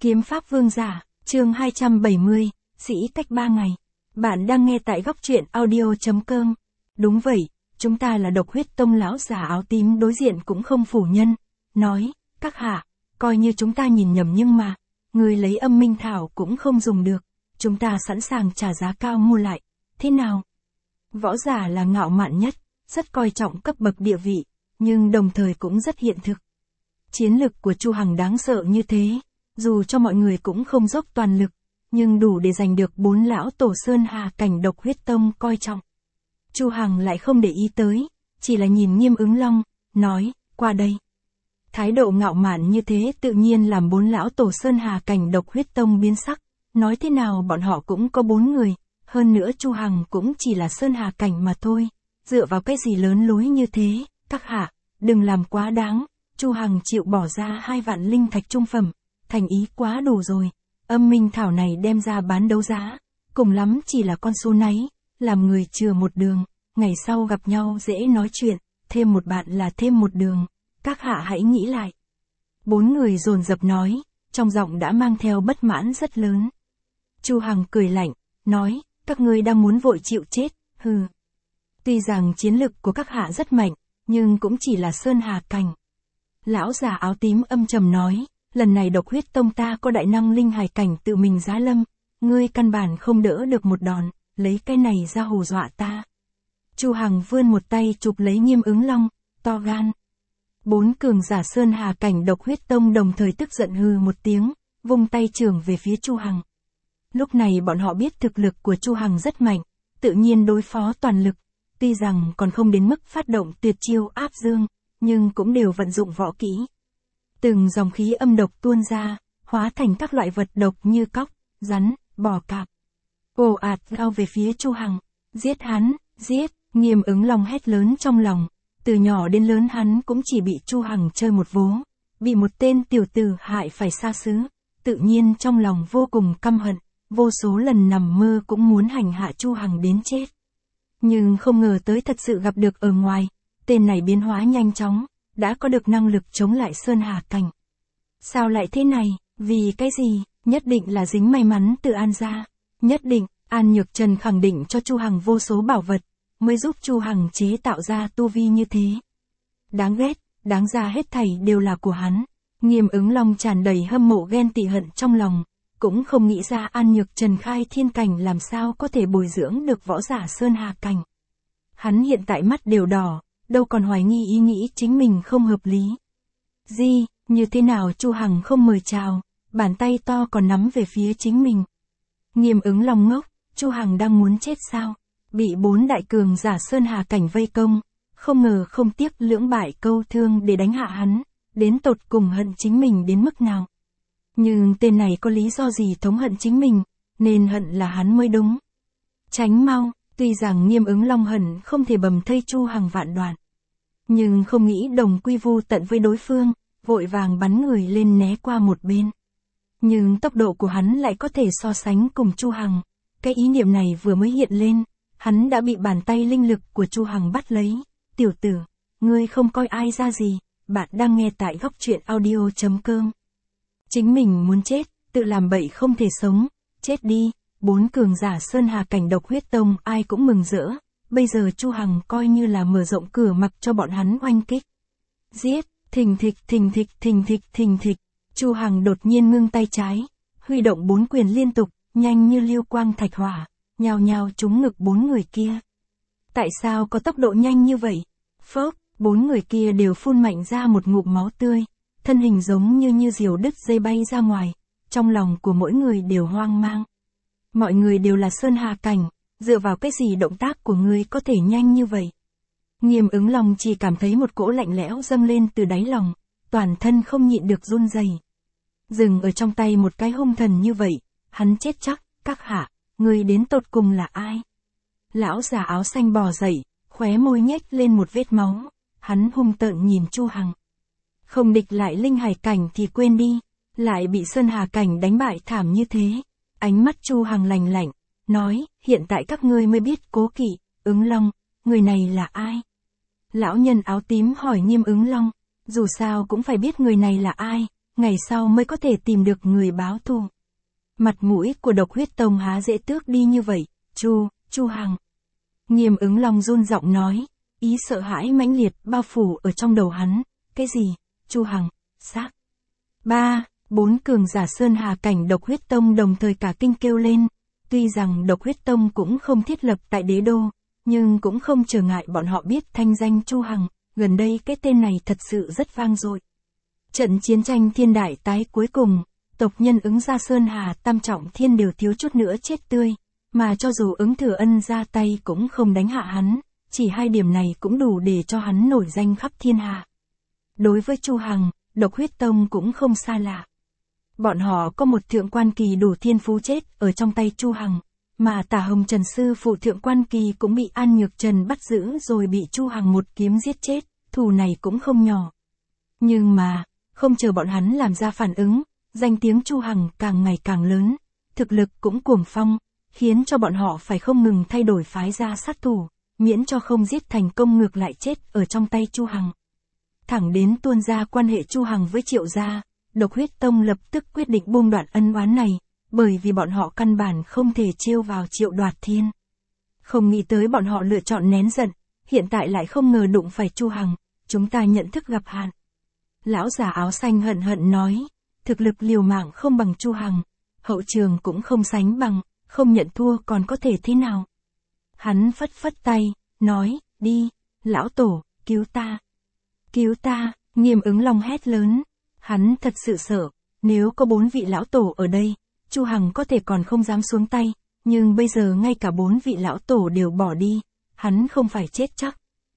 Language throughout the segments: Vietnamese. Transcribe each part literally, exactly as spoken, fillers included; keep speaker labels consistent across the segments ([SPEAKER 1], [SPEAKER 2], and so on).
[SPEAKER 1] Kiếm pháp vương giả, chương hai trăm bảy mươi, sĩ cách ba ngày. Bạn đang nghe tại góc truyện audio chấm com. Đúng vậy, chúng ta là Độc Huyết Tông. Lão già áo tím đối diện cũng không phủ nhân, nói, các hạ, coi như chúng ta nhìn nhầm nhưng mà, người lấy âm minh thảo cũng không dùng được, chúng ta sẵn sàng trả giá cao mua lại, thế nào? Võ giả là ngạo mạn nhất, rất coi trọng cấp bậc địa vị, nhưng đồng thời cũng rất hiện thực. Chiến lực của Chu Hằng đáng sợ như thế, dù cho mọi người cũng không dốc toàn lực, nhưng đủ để giành được bốn lão tổ Sơn Hà cảnh Độc Huyết Tông coi trọng. Chu Hằng lại không để ý tới, chỉ là nhìn Nghiêm Ứng Long, nói, qua đây. Thái độ ngạo mạn như thế tự nhiên làm bốn lão tổ Sơn Hà cảnh Độc Huyết Tông biến sắc, nói thế nào bọn họ cũng có bốn người, hơn nữa Chu Hằng cũng chỉ là Sơn Hà cảnh mà thôi, dựa vào cái gì lớn lối như thế, các hạ, đừng làm quá đáng. Chu Hằng chịu bỏ ra hai vạn linh thạch trung phẩm, thành ý quá đủ rồi, âm minh thảo này đem ra bán đấu giá, cùng lắm chỉ là con số náy, làm người chừa một đường, ngày sau gặp nhau dễ nói chuyện, thêm một bạn là thêm một đường, các hạ hãy nghĩ lại. Bốn người dồn dập nói, trong giọng đã mang theo bất mãn rất lớn. Chu Hằng cười lạnh, nói, các ngươi đang muốn vội chịu chết, hừ. Tuy rằng chiến lực của các hạ rất mạnh, nhưng cũng chỉ là Sơn Hà cảnh. Lão già áo tím âm trầm nói, lần này Độc Huyết Tông ta có đại năng linh hải cảnh tự mình giá lâm, ngươi căn bản không đỡ được một đòn, lấy cái này ra hù dọa ta. Chu Hằng vươn một tay chụp lấy Nghiêm Ứng Long, to gan. Bốn cường giả Sơn Hà cảnh Độc Huyết Tông đồng thời tức giận hừ một tiếng, vung tay chưởng về phía Chu Hằng. Lúc này bọn họ biết thực lực của Chu Hằng rất mạnh, tự nhiên đối phó toàn lực, tuy rằng còn không đến mức phát động tuyệt chiêu áp dương, nhưng cũng đều vận dụng võ kỹ. Từng dòng khí âm độc tuôn ra, hóa thành các loại vật độc như cóc, rắn, bò cạp. Ồ ạt lao về phía Chu Hằng, giết hắn, giết, Nghiêm Ứng Long hét lớn trong lòng, từ nhỏ đến lớn hắn cũng chỉ bị Chu Hằng chơi một vố, bị một tên tiểu tử hại phải xa xứ, tự nhiên trong lòng vô cùng căm hận, vô số lần nằm mơ cũng muốn hành hạ Chu Hằng đến chết. Nhưng không ngờ tới thật sự gặp được ở ngoài, tên này biến hóa nhanh chóng, đã có được năng lực chống lại Sơn Hà cảnh. Sao lại thế này, vì cái gì, nhất định là dính may mắn từ An gia, nhất định, An Nhược Trần khẳng định cho Chu Hằng vô số bảo vật, mới giúp Chu Hằng chế tạo ra tu vi như thế. Đáng ghét, đáng ra hết thảy đều là của hắn. Nghiêm Ứng Long tràn đầy hâm mộ ghen tị hận trong lòng, cũng không nghĩ ra An Nhược Trần khai thiên cảnh làm sao có thể bồi dưỡng được võ giả Sơn Hà cảnh. Hắn hiện tại mắt đều đỏ, đâu còn hoài nghi ý nghĩ chính mình không hợp lý. Gì, như thế nào Chu Hằng không mời chào, bàn tay to còn nắm về phía chính mình. Nghiêm Ứng Long ngốc, Chu Hằng đang muốn chết sao? Bị bốn đại cường giả Sơn Hà cảnh vây công, không ngờ không tiếc lưỡng bại câu thương để đánh hạ hắn, đến tột cùng hận chính mình đến mức nào. Nhưng tên này có lý do gì thống hận chính mình, nên hận là hắn mới đúng. Tránh mau, tuy rằng Nghiêm Ứng Long hận không thể bầm thây Chu Hằng vạn đoạn, nhưng không nghĩ đồng quy vu tận với đối phương, vội vàng bắn người lên né qua một bên. Nhưng tốc độ của hắn lại có thể so sánh cùng Chu Hằng, cái ý niệm này vừa mới hiện lên, hắn đã bị bàn tay linh lực của Chu Hằng bắt lấy. Tiểu tử, ngươi không coi ai ra gì, bạn đang nghe tại góc truyện audio chấm com. Chính mình muốn chết, tự làm bậy không thể sống, chết đi. Bốn cường giả Sơn Hà cảnh Độc Huyết Tông ai cũng mừng rỡ, bây giờ Chu Hằng coi như là mở rộng cửa mặc cho bọn hắn oanh kích. Giết, thình thịch thình thịch thình thịch thình thịch, Chu Hằng đột nhiên ngưng tay trái, huy động bốn quyền liên tục, nhanh như lưu quang thạch hỏa, nhào nhào trúng ngực bốn người kia. Tại sao có tốc độ nhanh như vậy? Phốc, bốn người kia đều phun mạnh ra một ngụm máu tươi, thân hình giống như như diều đứt dây bay ra ngoài, trong lòng của mỗi người đều hoang mang. Mọi người đều là Sơn Hà cảnh, dựa vào cái gì động tác của ngươi có thể nhanh như vậy? Nghiêm Ứng Long chỉ cảm thấy một cỗ lạnh lẽo dâng lên từ đáy lòng, toàn thân không nhịn được run rẩy. Dừng ở trong tay một cái hung thần như vậy, hắn chết chắc. Các hạ, ngươi đến tột cùng là ai? Lão già áo xanh bò dậy, khóe môi nhếch lên một vết máu, hắn hung tợn nhìn Chu Hằng. Không địch lại linh hải cảnh thì quên đi, lại bị Sơn Hà cảnh đánh bại thảm như thế. Ánh mắt Chu Hằng lạnh lạnh, nói, hiện tại các ngươi mới biết Cố Kỵ, Ứng Long, người này là ai? Lão nhân áo tím hỏi Nghiêm Ứng Long, dù sao cũng phải biết người này là ai, ngày sau mới có thể tìm được người báo thù. Mặt mũi của Độc Huyết Tông há dễ tước đi như vậy, Chu, Chu Hằng. Nghiêm Ứng Long run giọng nói, ý sợ hãi mãnh liệt bao phủ ở trong đầu hắn, cái gì, Chu Hằng, xác. Ba, bốn cường giả Sơn Hà cảnh Độc Huyết Tông đồng thời cả kinh kêu lên, tuy rằng Độc Huyết Tông cũng không thiết lập tại đế đô, nhưng cũng không trở ngại bọn họ biết thanh danh Chu Hằng, gần đây cái tên này thật sự rất vang dội. Trận chiến tranh thiên đại tái cuối cùng, tộc nhân Ứng gia Sơn Hà tam trọng thiên đều thiếu chút nữa chết tươi, mà cho dù Ứng Thừa Ân ra tay cũng không đánh hạ hắn, chỉ hai điểm này cũng đủ để cho hắn nổi danh khắp thiên hạ. Đối với Chu Hằng, Độc Huyết Tông cũng không xa lạ. Bọn họ có một thượng quan kỳ đủ thiên phú chết ở trong tay Chu Hằng, mà Tả Hồng Trần sư phụ thượng quan kỳ cũng bị An Nhược Trần bắt giữ rồi bị Chu Hằng một kiếm giết chết, thù này cũng không nhỏ. Nhưng mà, không chờ bọn hắn làm ra phản ứng, danh tiếng Chu Hằng càng ngày càng lớn, thực lực cũng cuồng phong, khiến cho bọn họ phải không ngừng thay đổi phái ra sát thủ, miễn cho không giết thành công ngược lại chết ở trong tay Chu Hằng. Thẳng đến tuôn ra quan hệ Chu Hằng với Triệu gia, Độc Huyết Tông lập tức quyết định buông đoạn ân oán này, bởi vì bọn họ căn bản không thể trêu vào Triệu Đoạt Thiên. Không nghĩ tới bọn họ lựa chọn nén giận, hiện tại lại không ngờ đụng phải Chu Hằng, chúng ta nhận thức gặp hạn. Lão già áo xanh hận hận nói, thực lực liều mạng không bằng Chu Hằng, hậu trường cũng không sánh bằng, không nhận thua còn có thể thế nào. Hắn phất phất tay, nói, đi, lão tổ, cứu ta. Cứu ta, Nghiêm Ứng Long hét lớn. Hắn thật sự sợ, nếu có bốn vị lão tổ ở đây, Chu Hằng có thể còn không dám xuống tay, nhưng bây giờ ngay cả bốn vị lão tổ đều bỏ đi, hắn không phải chết chắc.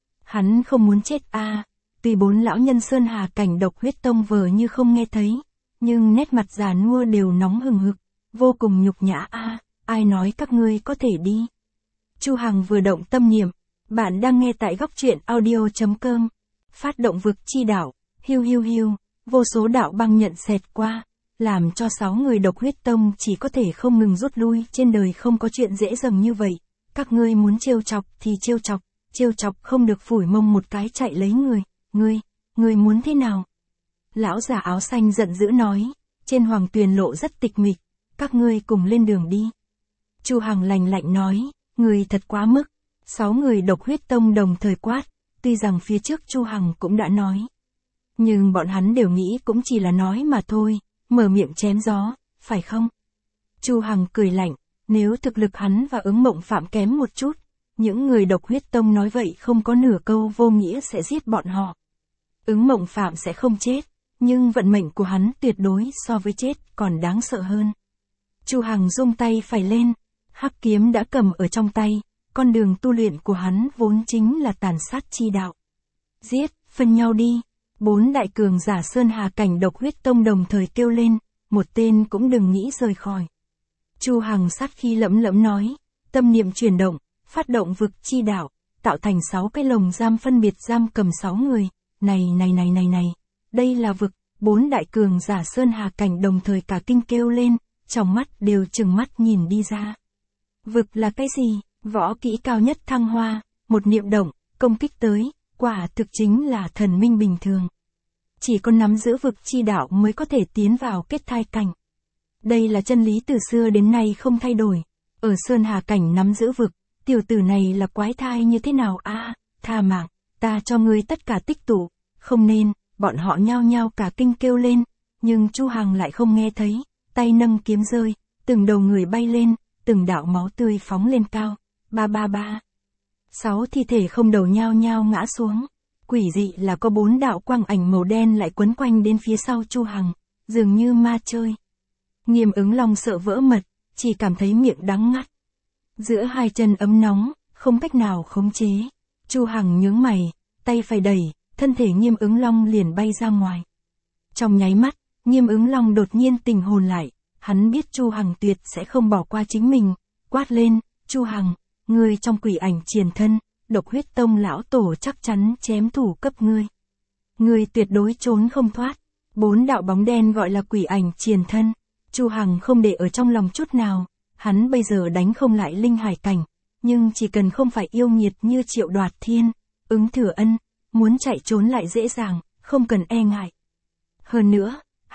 [SPEAKER 1] Hắn không muốn chết a. À, tuy bốn lão nhân Sơn Hà cảnh Độc Huyết Tông vờ như không nghe thấy, nhưng nét mặt già nua đều nóng hừng hực, vô cùng nhục nhã a, à, ai nói các ngươi có thể đi. Chu Hằng vừa động tâm niệm, bạn đang nghe tại góc truyện audio chấm com. Phát động vực chi đạo, hiu hiu hiu, vô số đạo băng nhận xẹt qua, làm cho sáu người Độc Huyết Tông chỉ có thể không ngừng rút lui, trên đời không có chuyện dễ dàng như vậy, các ngươi muốn trêu chọc thì trêu chọc, trêu chọc không được phủi mông một cái chạy lấy người, ngươi, ngươi muốn thế nào? Lão già áo xanh giận dữ nói, trên hoàng tuyền lộ rất tịch mịch, các ngươi cùng lên đường đi. Chu Hằng lạnh lạnh nói, người thật quá mức, sáu người Độc Huyết Tông đồng thời quát, tuy rằng phía trước Chu Hằng cũng đã nói. Nhưng bọn hắn đều nghĩ cũng chỉ là nói mà thôi, mở miệng chém gió, phải không? Chu Hằng cười lạnh, nếu thực lực hắn và Ứng Mộng Phạm kém một chút, những người Độc Huyết Tông nói vậy không có nửa câu vô nghĩa sẽ giết bọn họ. Ứng Mộng Phạm sẽ không chết, nhưng vận mệnh của hắn tuyệt đối so với chết còn đáng sợ hơn. Chu Hằng rung tay phải lên, hắc kiếm đã cầm ở trong tay, con đường tu luyện của hắn vốn chính là tàn sát chi đạo. Giết, phân nhau đi. Bốn đại cường giả Sơn Hà cảnh Độc Huyết Tông đồng thời kêu lên, một tên cũng đừng nghĩ rời khỏi. Chu Hằng sát khi lẫm lẫm nói, tâm niệm chuyển động, phát động vực chi đạo, tạo thành sáu cái lồng giam phân biệt giam cầm sáu người, này này này này này, đây là vực. Bốn đại cường giả Sơn Hà cảnh đồng thời cả kinh kêu lên, trong mắt đều trừng mắt nhìn đi ra. Vực là cái gì? Võ kỹ cao nhất thăng hoa, một niệm động, công kích tới, quả thực chính là thần minh bình thường. Chỉ có nắm giữ vực chi đạo mới có thể tiến vào kết thai cảnh. Đây là chân lý từ xưa đến nay không thay đổi. Ở Sơn Hà cảnh nắm giữ vực, tiểu tử này là quái thai như thế nào a? À, tha mạng, ta cho ngươi tất cả tích tụ, không nên, bọn họ nhao nhao cả kinh kêu lên, nhưng Chu Hằng lại không nghe thấy, tay nâng kiếm rơi, từng đầu người bay lên, từng đạo máu tươi phóng lên cao. Ba ba ba. Sáu thi thể không đầu nhao nhao ngã xuống. Quỷ dị là có bốn đạo quang ảnh màu đen lại quấn quanh đến phía sau Chu Hằng, dường như ma chơi. Nghiêm Ứng Long sợ vỡ mật, chỉ cảm thấy miệng đắng ngắt. Giữa hai chân ấm nóng, không cách nào khống chế. Chu Hằng nhướng mày, tay phải đẩy, thân thể Nghiêm Ứng Long liền bay ra ngoài. Trong nháy mắt, Nghiêm Ứng Long đột nhiên tỉnh hồn lại, hắn biết Chu Hằng tuyệt sẽ không bỏ qua chính mình, quát lên, Chu Hằng, ngươi trong quỷ ảnh triền thân, Độc Huyết Tông lão tổ chắc chắn chém thủ cấp ngươi. Ngươi tuyệt đối trốn không thoát. Bốn đạo bóng đen gọi là quỷ ảnh triền thân. Chu Hằng không để ở trong lòng chút nào, hắn bây giờ đánh không lại linh hải cảnh, nhưng chỉ cần không phải yêu nghiệt như Triệu Đoạt Thiên, Ứng Thừa Ân, muốn chạy trốn lại dễ dàng, không cần e ngại. Hơn nữa,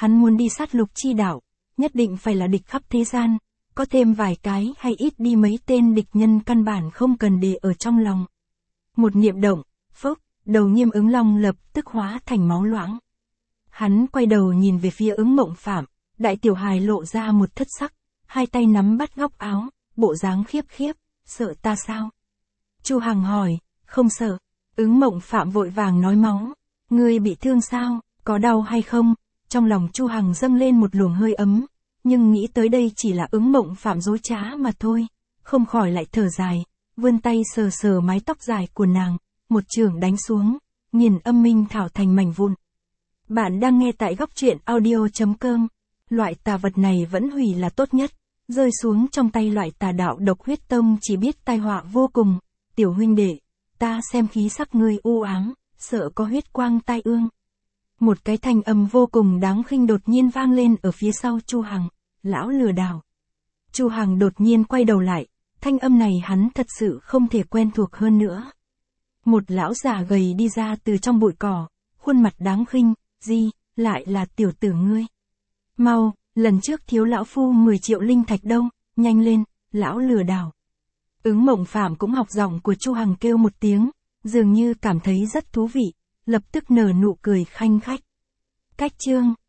[SPEAKER 1] Hắn muốn đi sát lục chi đảo, nhất định phải là địch khắp thế gian, có thêm vài cái hay ít đi mấy tên địch nhân căn bản không cần để ở trong lòng. Một niệm động, phốc, đầu Nghiêm Ứng Long lập tức hóa thành máu loãng. Hắn quay đầu nhìn về phía Ứng Mộng Phạm, đại tiểu hài lộ ra một thất sắc, hai tay nắm bắt góc áo, bộ dáng khiếp khiếp, sợ ta sao? Chu Hằng hỏi, không sợ. Ứng Mộng Phạm vội vàng nói máu, ngươi bị thương sao, có đau hay không? Trong lòng Chu Hằng dâng lên một luồng hơi ấm, nhưng nghĩ tới đây chỉ là Ứng Mộng Phạm dối trá mà thôi, không khỏi lại thở dài, vươn tay sờ sờ mái tóc dài của nàng, một chưởng đánh xuống, nghiền âm minh thảo thành mảnh vụn. Bạn đang nghe tại góc truyện audio.com, loại tà vật này vẫn hủy là tốt nhất, rơi xuống trong tay loại tà đạo độc huyết tông chỉ biết tai họa vô cùng. Tiểu huynh đệ, ta xem khí sắc ngươi u ám, sợ có huyết quang tai ương. Một cái thanh âm vô cùng đáng khinh đột nhiên vang lên ở phía sau Chu Hằng, lão lừa đảo. Chu Hằng đột nhiên quay đầu lại, thanh âm này hắn thật sự không thể quen thuộc hơn nữa. Một lão già gầy đi ra từ trong bụi cỏ, khuôn mặt đáng khinh, gì, lại là tiểu tử ngươi. Mau, lần trước thiếu lão phu mười triệu linh thạch đâu, nhanh lên, lão lừa đảo. Ứng Mộng Phạm cũng học giọng của Chu Hằng kêu một tiếng, dường như cảm thấy rất thú vị, lập tức nở nụ cười khanh khách. Cách chương